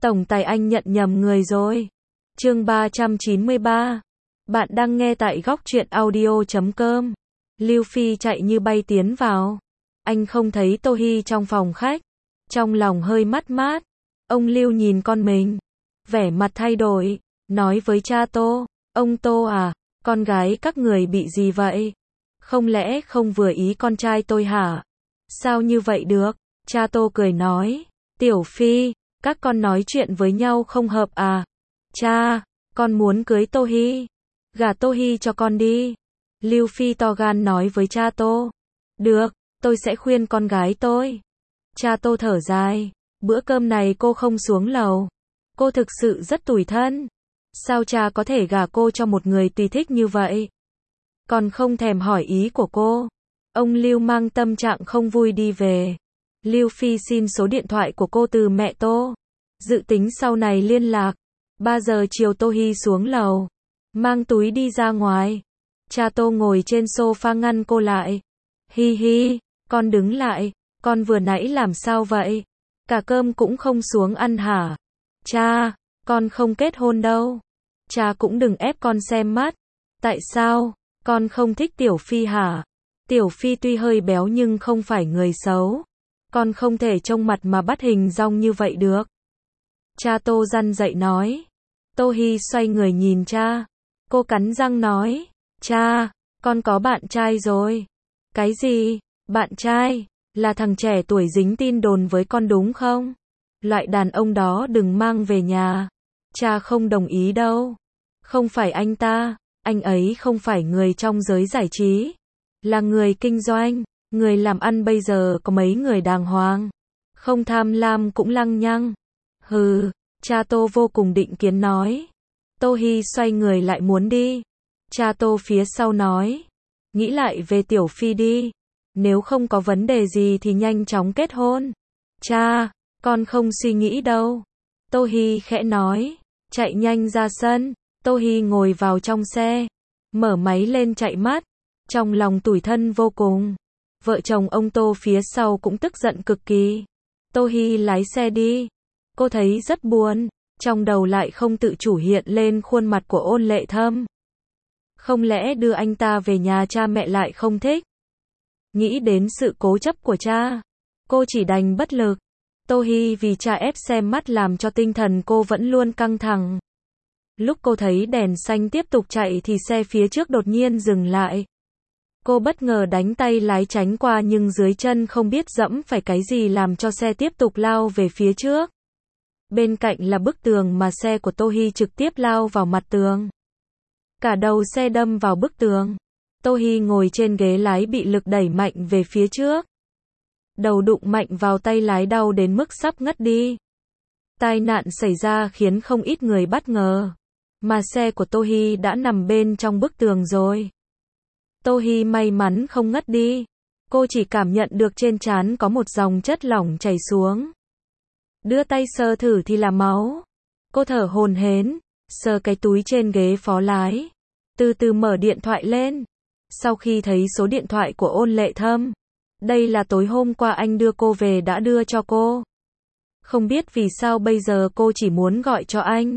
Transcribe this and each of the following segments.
Tổng tài anh nhận nhầm người rồi. Chương 393. Bạn đang nghe tại góc truyện audio.com. Lưu Phi chạy như bay tiến vào. Anh không thấy Tô Hi trong phòng khách. Trong lòng hơi mất mát. Ông Lưu nhìn con mình. Vẻ mặt thay đổi. Nói với cha Tô. Ông Tô à, con gái các người bị gì vậy? Không lẽ không vừa ý con trai tôi hả? Sao như vậy được? Cha Tô cười nói. Tiểu Phi, các con nói chuyện với nhau không hợp à? Cha, con muốn cưới Tô Hi. Gả Tô Hi cho con đi. Lưu Phi to gan nói với cha Tô. Được, tôi sẽ khuyên con gái tôi. Cha Tô thở dài. Bữa cơm này cô không xuống lầu. Cô thực sự rất tủi thân. Sao cha có thể gả cô cho một người tùy thích như vậy? Còn không thèm hỏi ý của cô. Ông Lưu mang tâm trạng không vui đi về. Lưu Phi xin số điện thoại của cô từ mẹ Tô. Dự tính sau này liên lạc. 3 giờ chiều Tô Hi xuống lầu. Mang túi đi ra ngoài. Cha Tô ngồi trên sofa ngăn cô lại. Hi hi, con đứng lại. Con vừa nãy làm sao vậy? Cả cơm cũng không xuống ăn hả? Cha, con không kết hôn đâu. Cha cũng đừng ép con xem mắt. Tại sao? Con không thích Tiểu Phi hả? Tiểu Phi tuy hơi béo nhưng không phải người xấu. Con không thể trông mặt mà bắt hình dong như vậy được. Cha Tô răn dạy nói. Tô Hi xoay người nhìn cha. Cô cắn răng nói. Cha, con có bạn trai rồi. Cái gì? Bạn trai? Là thằng trẻ tuổi dính tin đồn với con đúng không? Loại đàn ông đó đừng mang về nhà. Cha không đồng ý đâu. Không phải anh ta. Anh ấy không phải người trong giới giải trí. Là người kinh doanh. Người làm ăn bây giờ có mấy người đàng hoàng. Không tham lam cũng lăng nhăng. Hừ, cha Tô vô cùng định kiến nói. Tô Hi xoay người lại muốn đi. Cha Tô phía sau nói. Nghĩ lại về Tiểu Phi đi. Nếu không có vấn đề gì thì nhanh chóng kết hôn. Cha, con không suy nghĩ đâu. Tô Hi khẽ nói. Chạy nhanh ra sân. Tô Hi ngồi vào trong xe. Mở máy lên chạy mất. Trong lòng tủi thân vô cùng. Vợ chồng ông Tô phía sau cũng tức giận cực kỳ. Tô Hi lái xe đi. Cô thấy rất buồn. Trong đầu lại không tự chủ hiện lên khuôn mặt của Ôn Lệ Thâm. Không lẽ đưa anh ta về nhà cha mẹ lại không thích? Nghĩ đến sự cố chấp của cha. Cô chỉ đành bất lực. Tô Hi vì cha ép xem mắt làm cho tinh thần cô vẫn luôn căng thẳng. Lúc cô thấy đèn xanh tiếp tục chạy thì xe phía trước đột nhiên dừng lại. Cô bất ngờ đánh tay lái tránh qua nhưng dưới chân không biết dẫm phải cái gì làm cho xe tiếp tục lao về phía trước. Bên cạnh là bức tường mà xe của Tô Hi trực tiếp lao vào mặt tường. Cả đầu xe đâm vào bức tường. Tô Hi ngồi trên ghế lái bị lực đẩy mạnh về phía trước. Đầu đụng mạnh vào tay lái đau đến mức sắp ngất đi. Tai nạn xảy ra khiến không ít người bất ngờ. Mà xe của Tô Hi đã nằm bên trong bức tường rồi. Tô Hi may mắn không ngất đi. Cô chỉ cảm nhận được trên trán có một dòng chất lỏng chảy xuống. Đưa tay sờ thử thì là máu. Cô thở hổn hển, sờ cái túi trên ghế phó lái. Từ từ mở điện thoại lên. Sau khi thấy số điện thoại của Ôn Lệ Thâm. Đây là tối hôm qua anh đưa cô về đã đưa cho cô. Không biết vì sao bây giờ cô chỉ muốn gọi cho anh.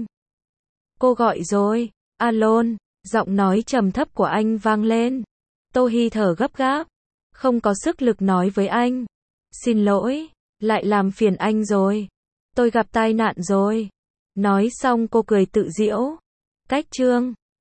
Cô gọi rồi. Alo, giọng nói trầm thấp của anh vang lên. Tô Hi thở gấp gáp. Không có sức lực nói với anh. Xin lỗi, lại làm phiền anh rồi. Tôi gặp tai nạn rồi. Nói xong cô cười tự giễu. Cách chương